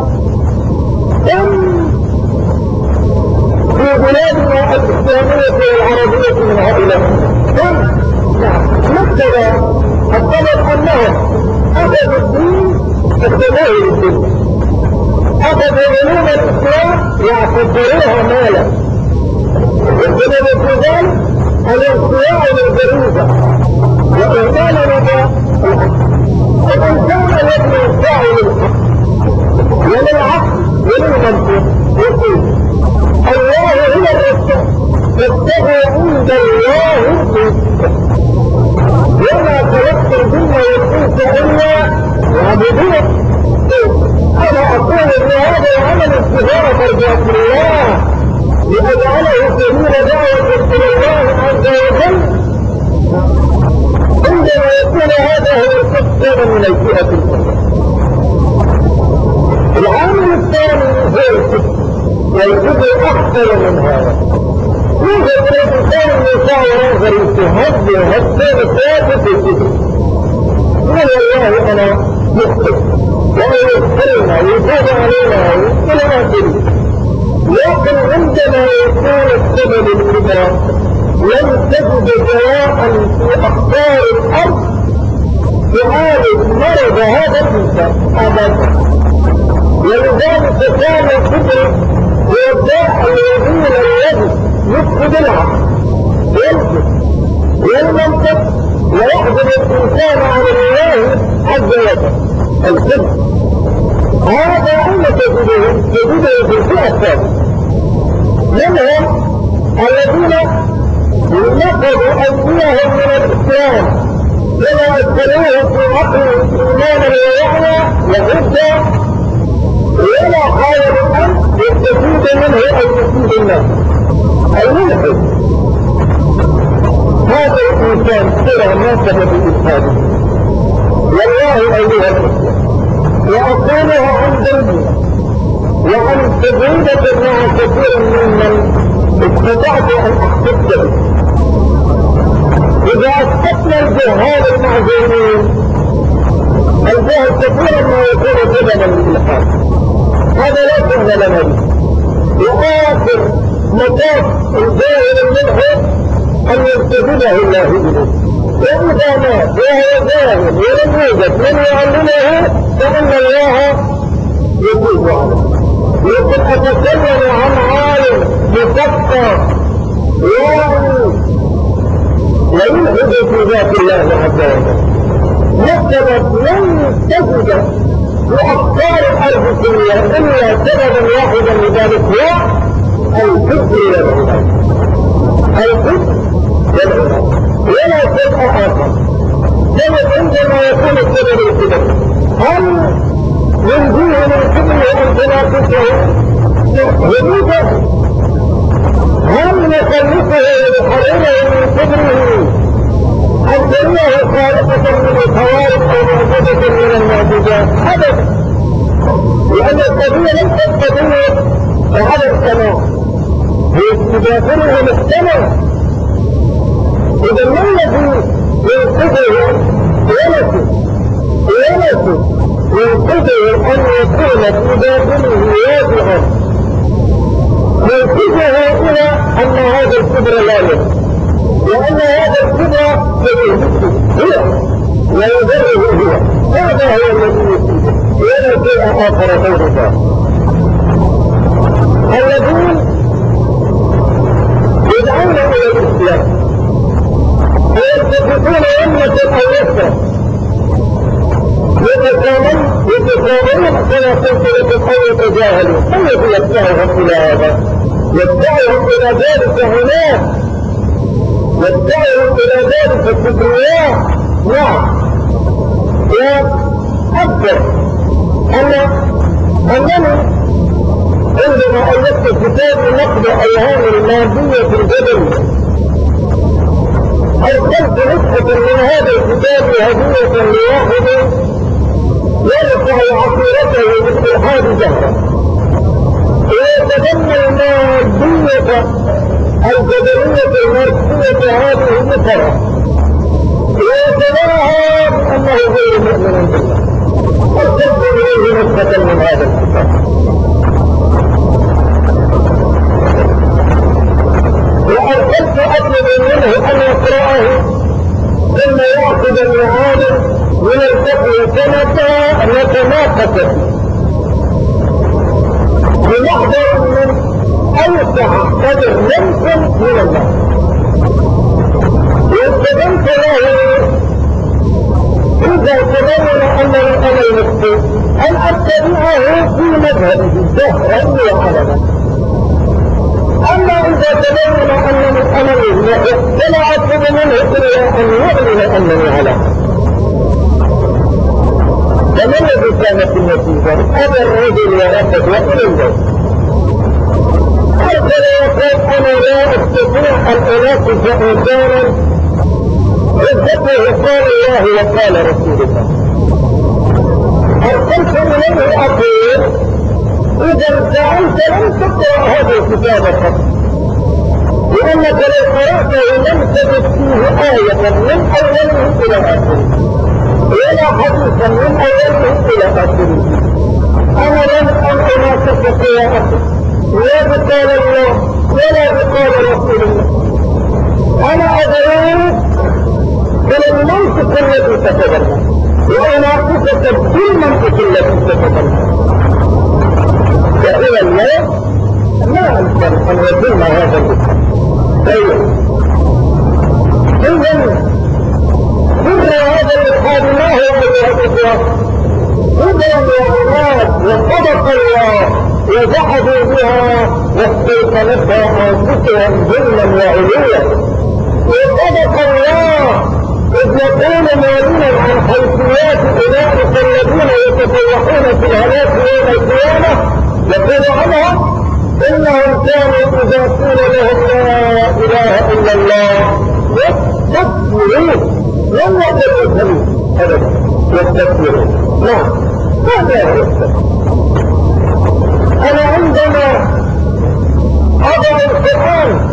في بلادنا الإسلامية والعربية من هؤلاء مكتبة الطلب أنهم أخذوا الدين اختباره الدين، أخذوا علوم الإسلام يعتبروها مالا، وسبب في ذلك الانصياع للجريدة وإهمال رضا الإنسان الذي ينصاع للحق وللعقل وللمنطق يقول الله هو الرزق فابتغوا عند الله الرزق وما خلقت الجن والإنس إلا يعبدون. أنا أقول أن هذا العمل ابتغاء مرضات الله لأجعله سبيل دعوة إلى الله عز وجل. عندما يكون هذا هو القصد من الفئة الأولى. العامل الثاني هو الكفر، والكفر أكثر من هذا. يوجد من الإنسان يسعى وينظر يتهد ويهدد ويثابت الكفر، قال والله أنا مخطئ ويغفرنا ويتاب علينا إلى آخره. لكن عندما يكون السبب الكبرى لم تجد جواء في أخبار الأرض يعالج مرض هذا الإنسان أبدا. ولذلك كان الكبر هو الداء الوزير الذي يفقد العقل والمنطق ويحجب الإنسان عن الله عز وجل. الكبر هذا أين تجده في الفئة الثانية منهم الذين نقضوا أيديهم من الإسلام بما أدخلوه في عقل إيمانا ووعيا وعدة ولا حاولوا أن يستفيد منه أو يفيد الناس. الملحد هذا الإنسان ترى ما سبب إلحاده. والله أيها الإسلام وأقولها عن ذنبي وعن تجربة مع كثير ممن استطعت أن أحتج به. إذا أسقطنا الجهال المعذورين الجهل كثيرا ما يكون سببا للإلحاد. هذا لا سهل لنا به. وآخر مطاف الجاهل الملحد أن يستجيبه الله إليه. وإذا مات وهو جاهل ولم يوجد من يعلمه فإن الله يجيب عنه. يمكن أتكلم عن عالم مثقف ويلحد في ذات الله عز وجل. والسبب لن تجد لأفكار الأرض الدنيا إلا سببا واحدا لذلك هو الكفر والعباد. الكفر والعباد ولا شيء آخر. سبب عندما يكون السبب الكبر هل ينجيه من كبره أن تنافسه وجوده؟ هل نخلصه ويحرمه من كبره أن تريه خالقة من الخوارق أو معبودة من المعبودات؟ أبدا. لأن القضية ليست قضية على السماء، هي تداخله للسماء. إذا ما الذي ينقذه ينقذه أن يكون في داخله واضحا ينقذه إلى أن هذا الكبر لا يكون، وأن هذا الكبر يجده هو ويضره هو. هذا هو الذي يفيده ولا شيء آخر غير ذلك. الذين يدعون إلى الإسلام ويتفقون أمة أو يسر يتكاملون كما قلت لكم أو يتجاهلون. كيف يدفعهم إلى هذا؟ يدفعهم إلى ذلك هناك، يدفعهم إلى ذلك الكبرياء. نعم. وأكثر أنني عندما ألفت كتاب نقد أيهام المادية في الجبل أرسلت نسخة من هذا الكتاب هدية لواحد يرفع عقيرته بالإلحاد جهرا ويتبنى المادية الجبلية الماركسية هذه النفرة ويتباهى بأنه غير مؤمن بالله. أرسلت إليه نسخة من هذا الكتاب وأرسلت أطلب منه أن يقرأه ثم يأخذ المعالم من الفقه سنة نتناقش بنحضر من أوسع قدر ممكن من الله. واستدمت له إذا تبين أنه أنا المخطئ أن أتبعه في مذهبه جهرا وعلنا. أما إذا تبين أنني أنا المخطئ فلا أطلب منه إلا أن يعلن أنني على حق. فما الذي كانت النتيجة؟ أبى الرجل ورفض وإلى الجو أرسل يقول أنا لا أستطيع أن أناقش إنسانا عزته قال الله وقال رسول الله. أرسلت إليه أقول إذا فعلت لم تقرأ هذا الكتاب فقط، لأنك لو قرأته لم تجد فيه آية من أوله إلى آخره ولا حديثا من أوله إلى آخره. أنا لم أناقش قراءته لا بقال الله ولا بقال رسول الله. أنا أدعوك إلى المنطق الذي تتبنى تبديل منطق التي تتطلب. فإلى اليوم لا أنكر أن يتم هذا الإسلام. طيب إذن كل هذا الإلحاد ما هو أيها الإخوة؟ هدى وعناد وصدق الله وجحدوا بها واستيقنتها أنفسهم ظلما وعلوا. وصدق الله إذ يقول معلنا عن حيثيات أولئك الذين يتفوقون في الهلاك يوم القيامة، يقول عنهم إنهم كانوا إذا قيل لهم لا إله إلا الله يستكبرون. لم يستكبرون أبدا، يستكبرون. نعم، ماذا يستكبرون؟ أنا عندما أضع القرآن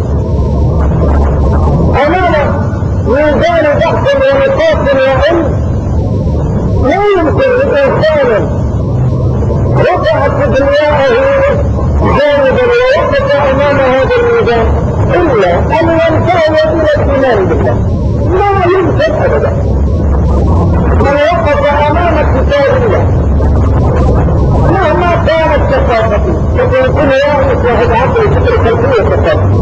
أمام ميزان بحث ونقاط وعلم، لا يمكن لإنسان رفع كبرياءه جانبا ووقف أمام هذا الميزان إلا أن ينتهي إلى الإيمان بالله. لا يمكن أبدا. من وقف أمام كتاب الله مهما كانت ثقافته، فسيكون يعرف واحد عقل فكر خلفية ثقافته،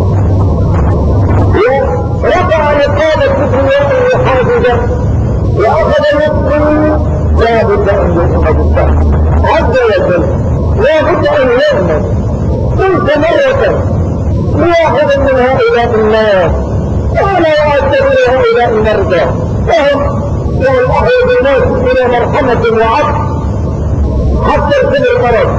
رفع رقاب كبرياءه حاجزا وأخذ يسلم، لا بد أن يؤخذ الصح عز وجل. لا بد أن يؤمن. قلت مرة لواحد من هؤلاء الناس ولا يعتبر هؤلاء المرضى، وهم أحد الناس إلى مرحمة وعطف حتى يكون المرض.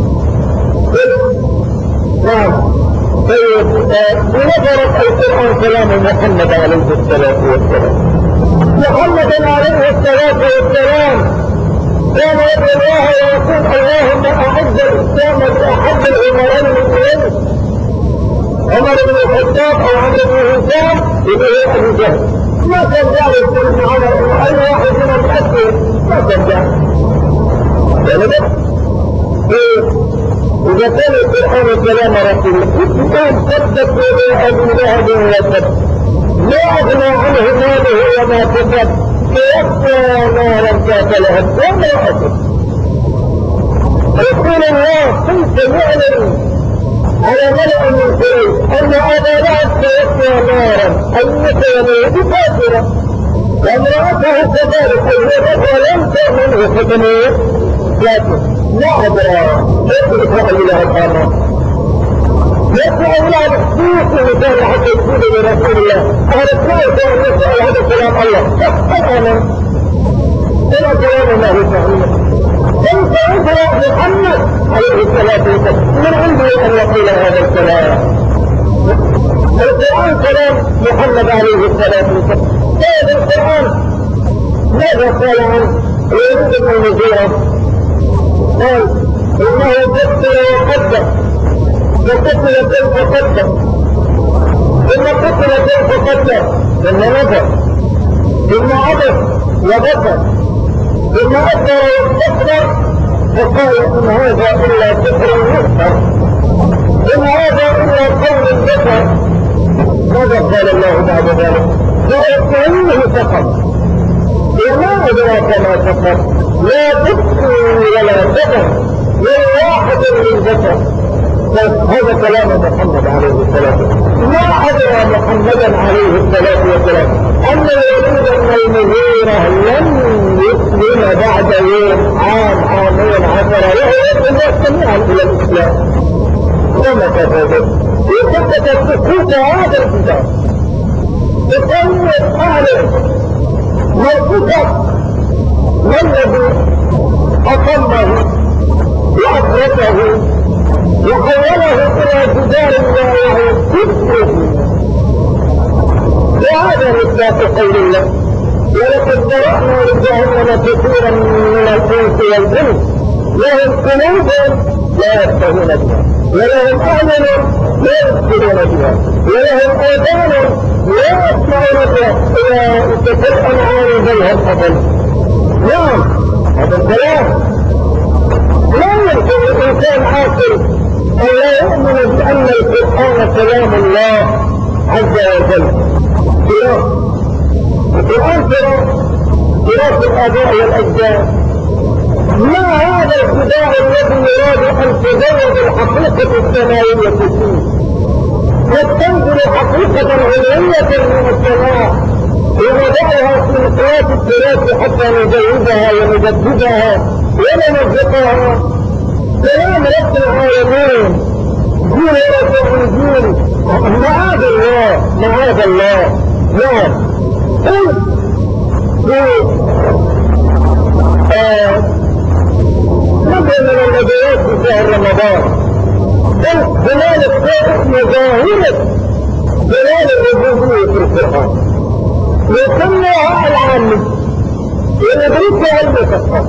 نعم. ونظرت القرآن كلام محمد عليه الصلاة والسلام. محمد عليه الصلاة والسلام كان يدعو الله ويقول اللهم أعز الإسلام بأحب العمرين المسلمين، عمر بن الخطاب أو عمرو بن هشام يدعو أبو جهل. ما كان يعرف ابن عمر أي واحد من الأسر، ما كان يعرف. إذا كان القرآن كلام رسول الله كان صدق ولا أبو لهب وتب، لا أغنى عنه ماله وما كسب، سيصلى نارا ذات لهب وما أكل. رسول الله كنت يعلم على ملأ من قريش أن أبا لهب سيصلى نارا أن يكون كافرا، وامرأته كذلك ولم تؤمن فتنه، لكن لا أدرى يدرك إلى الآن يدرك إلى الحديث مثال حتى يقول لرسول الله أهل السؤال كان يسأل هذا كلام الله أنا إلى كلام الله تعالى. كيف يدرك محمد عليه الصلاة والسلام من عنده أن يقول هذا الكلام؟ القرآن كلام محمد عليه الصلاة والسلام. هذا القرآن ماذا قال عنه؟ ويريد أن يزيره قال إنه قتل وقدم، وقتل كيف قدم، إن قتل كيف قدم، إن نظر، إن عبث وبطر، إن أكبر واستكبر، فقال إن هذا إلا كفر يكفر، إن هذا إلا قول البشر. ماذا قال الله بعد ذلك؟ فأتعينه فقط، وما أدراك ما فقط، لا تبكي ولا تبكي ولا واحد من بشر. هذا كلام محمد عليه الصلاة والسلام. ما أدرى محمدا عليه الصلاة والسلام أن الوليد بن المغيرة لم يسلم بعد يوم عامين 10 وهو يستمع إلى الإسلام. وما كذلك وثبت سقوط هذا الكتاب تقوم أعلم موقفه ما الذي أقمه وأفرته وحوله إلى جدار الله كفره. وهذا مصداق قول الله ولقد ذرأنا لجهنم كثيرا من الإنس والجن لهم قلوب لا يفقهون بها ولهم أعين لا يبصرون بها ولهم آذان لا يسمعون بها أولئك كالأنعام بل هم أضل. نعم هذا الكلام لا يمكن للإنسان عاقل أن لا يؤمن بأن القرآن كلام الله عز وجل. القرآن كلام تراث الآباء والأجداد. ما هذا الخداع الذي يراد أن تزود الحقيقة السماوية فيه وتنزل حقيقة علوية من السماء ونضعها في مقياس التراث حتى نزودها ونجددها ونمزقها. كلام رب العالمين جيل وإنجيل معاذ الله معاذ الله. نعم نبدأ من النبيات في شهر رمضان. هنالك اسم ظاهرة دلالة الربوبية في القرآن يسمىها العامة ويدرسها المثقف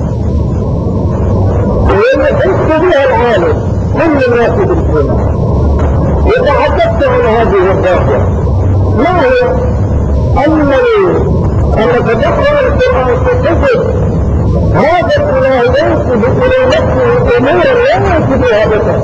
ويحس بها العالم كل الناس يدرسونها. وتحدثت عن هذه الظاهرة. ما هي؟ أنك تقرأ القرآن تجد هذا الإله ينسب إلى نفسه أمورا لا ينسبها بشر.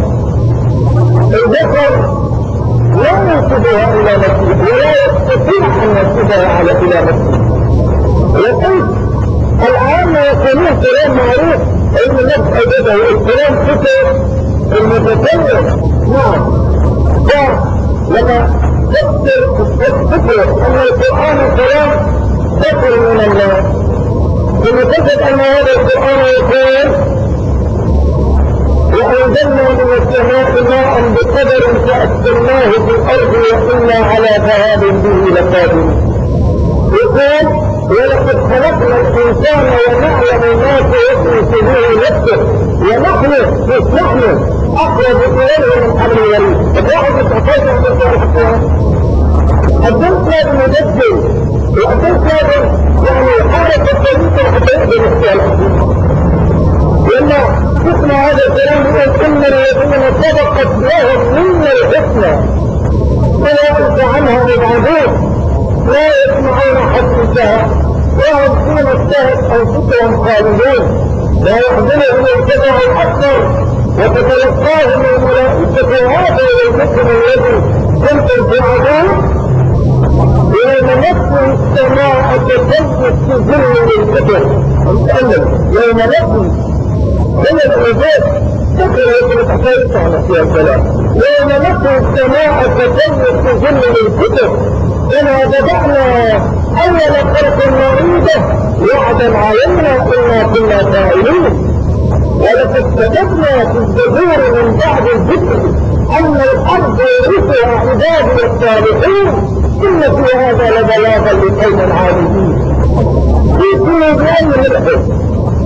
البشر لا ينسبها إلى نفسه ولا يستطيع أن ينسبها إلى نفسه. وقلت الآن يكونون كلام معروف علم النفس أجده الكلام كتب المتكلم. نعم لما تذكر أن القرآن كلام ذكر من الله ثم تجد أن هذا القرآن يقول وأنزلنا من السماء ماء بقدر فأسكناه في الأرض وإنا على ذهاب به لقادرون. يقول ولقد خلقنا الإنسان ونعلم ما توسوس به نفسه ونحن أقرب إليه من حبل الوريد. الواحد يتحدث عن القرآن الدرس لازم يدبر والدرس لازم يعني حالة الطريقة حتى يقدر يختار. لما تسمع هذا الكلام يقول إن الذين سبقت لهم منا الحسنى فلا أنت عنها مبعدون لا يسمعون حديثها وهم فيما اشتهت أنفسهم خالدون لا يحزنهم الجزاء الأكبر وتتلقاهم الملائكة هذا الذكر الذي كنتم توعدون يوم نطوي السماء كطي السجل للكتب. يوم نطوي هي العباد تقرأ يجب تحتاج على فيها الكلام. يوم نطوي السماء كطي السجل للكتب كما بدأنا أول خلق نعيده وعدا علينا إنا كنا فاعلين. ولقد كتبنا في الزبور من بعد الذكر أن الأرض يرثها عبادي الصالحين إن في هذا لبلاغا لقوم عابدين. في كل بأن الحكم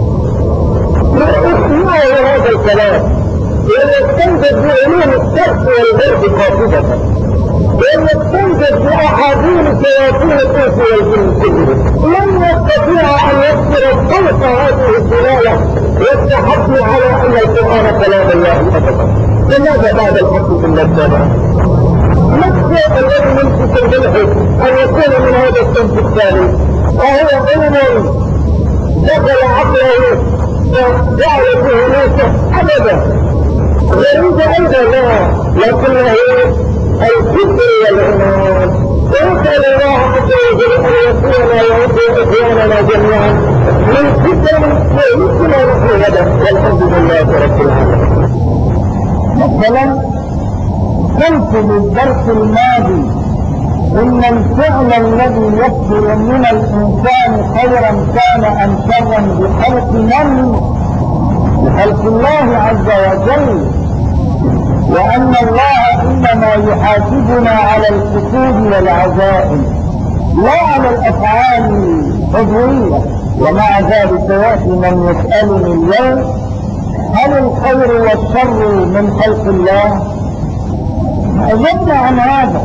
اسمعوا هذا الكلام ويستنجد بعلوم الشرق والغرب قاصدة ويستنجد بأحاديث شياطين الإنس والجن كلهم. لن يستطيع أن يذكر فوق هذه الدلالة والتحدي على أن القرآن كلام الله أبدا. لماذا بعد الحق في النجاة؟ ما الشيء الذي يمسك بالحق أن يكون من هذا الصنف الثاني وهو علم دخل عقله وجعل به نفسه أبدا يريد أيضا لا لكنه الكفر والعناد. ويسأل الله عز وجل أن يكون ويعد إخواننا جميعا من كفر ويمكن نحن غدا والحمد لله رب العالمين. مثلا قلت بالدرس الماضي إن الفعل الذي يصدر من الإنسان خيرا كان أم شرا بخلق من؟ بخلق الله عز وجل، وأن الله إنما يحاسبنا على الكسوب والعزائم لا على الأفعال العضوية. ومع ذلك يأتي من يسألني اليوم هل الخير والشر من خلق الله؟ أجبنا عن هذا.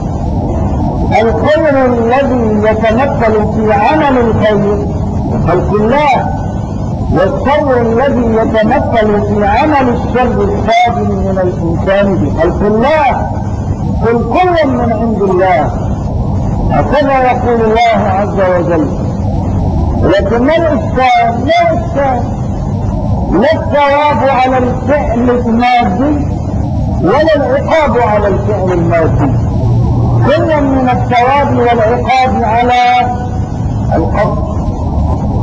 الخير الذي يتمثل في عمل الخير خلق الله، والشر الذي يتمثل في عمل الشر الصادم من الإنسان بخلق الله. قل كل من عند الله، هكذا يقول الله عز وجل. لكن ما الإشكال؟ لا الثواب على الفعل المادي ولا العقاب على الفعل المادي. كل من الثواب والعقاب على القصد.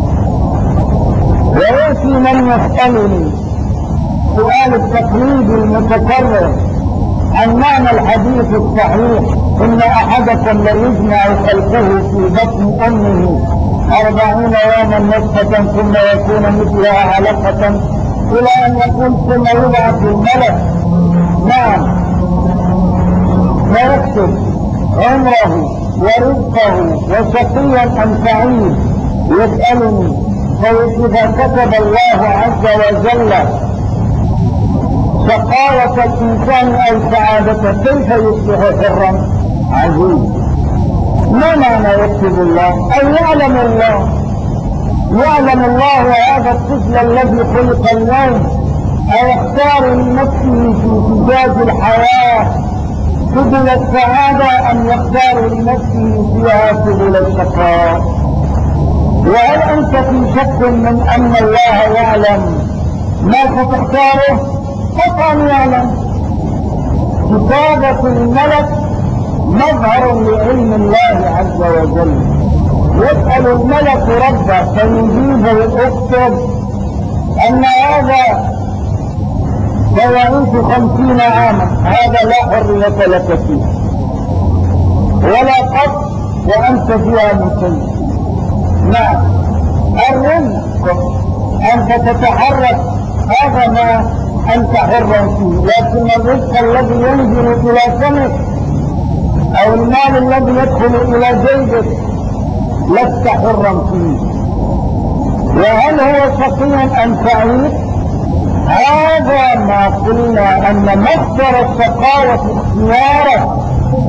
ويأتي من يسألني سؤال التقليد المتكرر عن معنى الحديث الصحيح إن أحدكم ليجمع خلقه في بطن أمه 40 يوما نطفة ثم يكون مثلها علقة إلى أن يكون ثم يبعث الملك. نعم، فيكتب عمره ورزقه وشقيا أم سعيد. يسألني فإذا كتب الله عز وجل شقاوة الإنسان أو سعادته كيف يصبح حرا؟ عزيز. ما معنى يكتب الله؟ أن يعلم الله، يعلم الله هذا الطفل الذي خلق اليوم أيختار لنفسه في فجاج الحياة سبل السعادة أم يختار لنفسه فيها سبل الشقاء؟ وهل أنت في شك من أن الله يعلم ما ستختاره؟ قطعا يعلم. كتابة الملك مظهر لعلم الله عز وجل. يسأل الملك ربه فيجيبه اكتب أن هذا سيعيش 50 عاما، هذا لا حرية لك فيه ولا قط وأنت فيها مسلم. نعم، الرزق أنت تتحرك هذا ما أنت حر فيه، لكن الرزق الذي ينزل إلى فمك أو المال الذي يدخل إلى جيبك لست حرا فيه. وهل هو شقي أم سعيد؟ هذا ما قلنا أن مصدر الشقاوة اختياره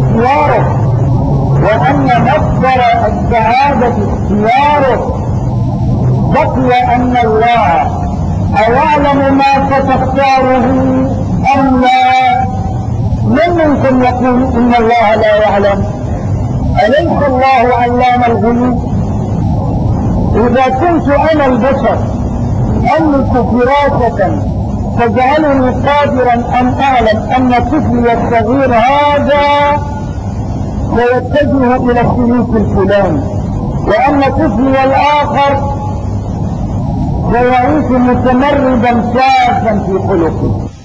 وأن مصدر السعادة اختياره. بقي أن الله أيعلم ما ستختاره أم لا؟ من منكم يقول إن الله لا يعلم؟ أليس الله علام الغيوب؟ إذا كنت أنا البشر أملك فراسة تجعلني قادرا أن أعلم أن طفلي الصغير هذا سيتجه إلى السلوك الفلاني وأن طفلي الآخر سيعيش متمردا شاذا في خلقه،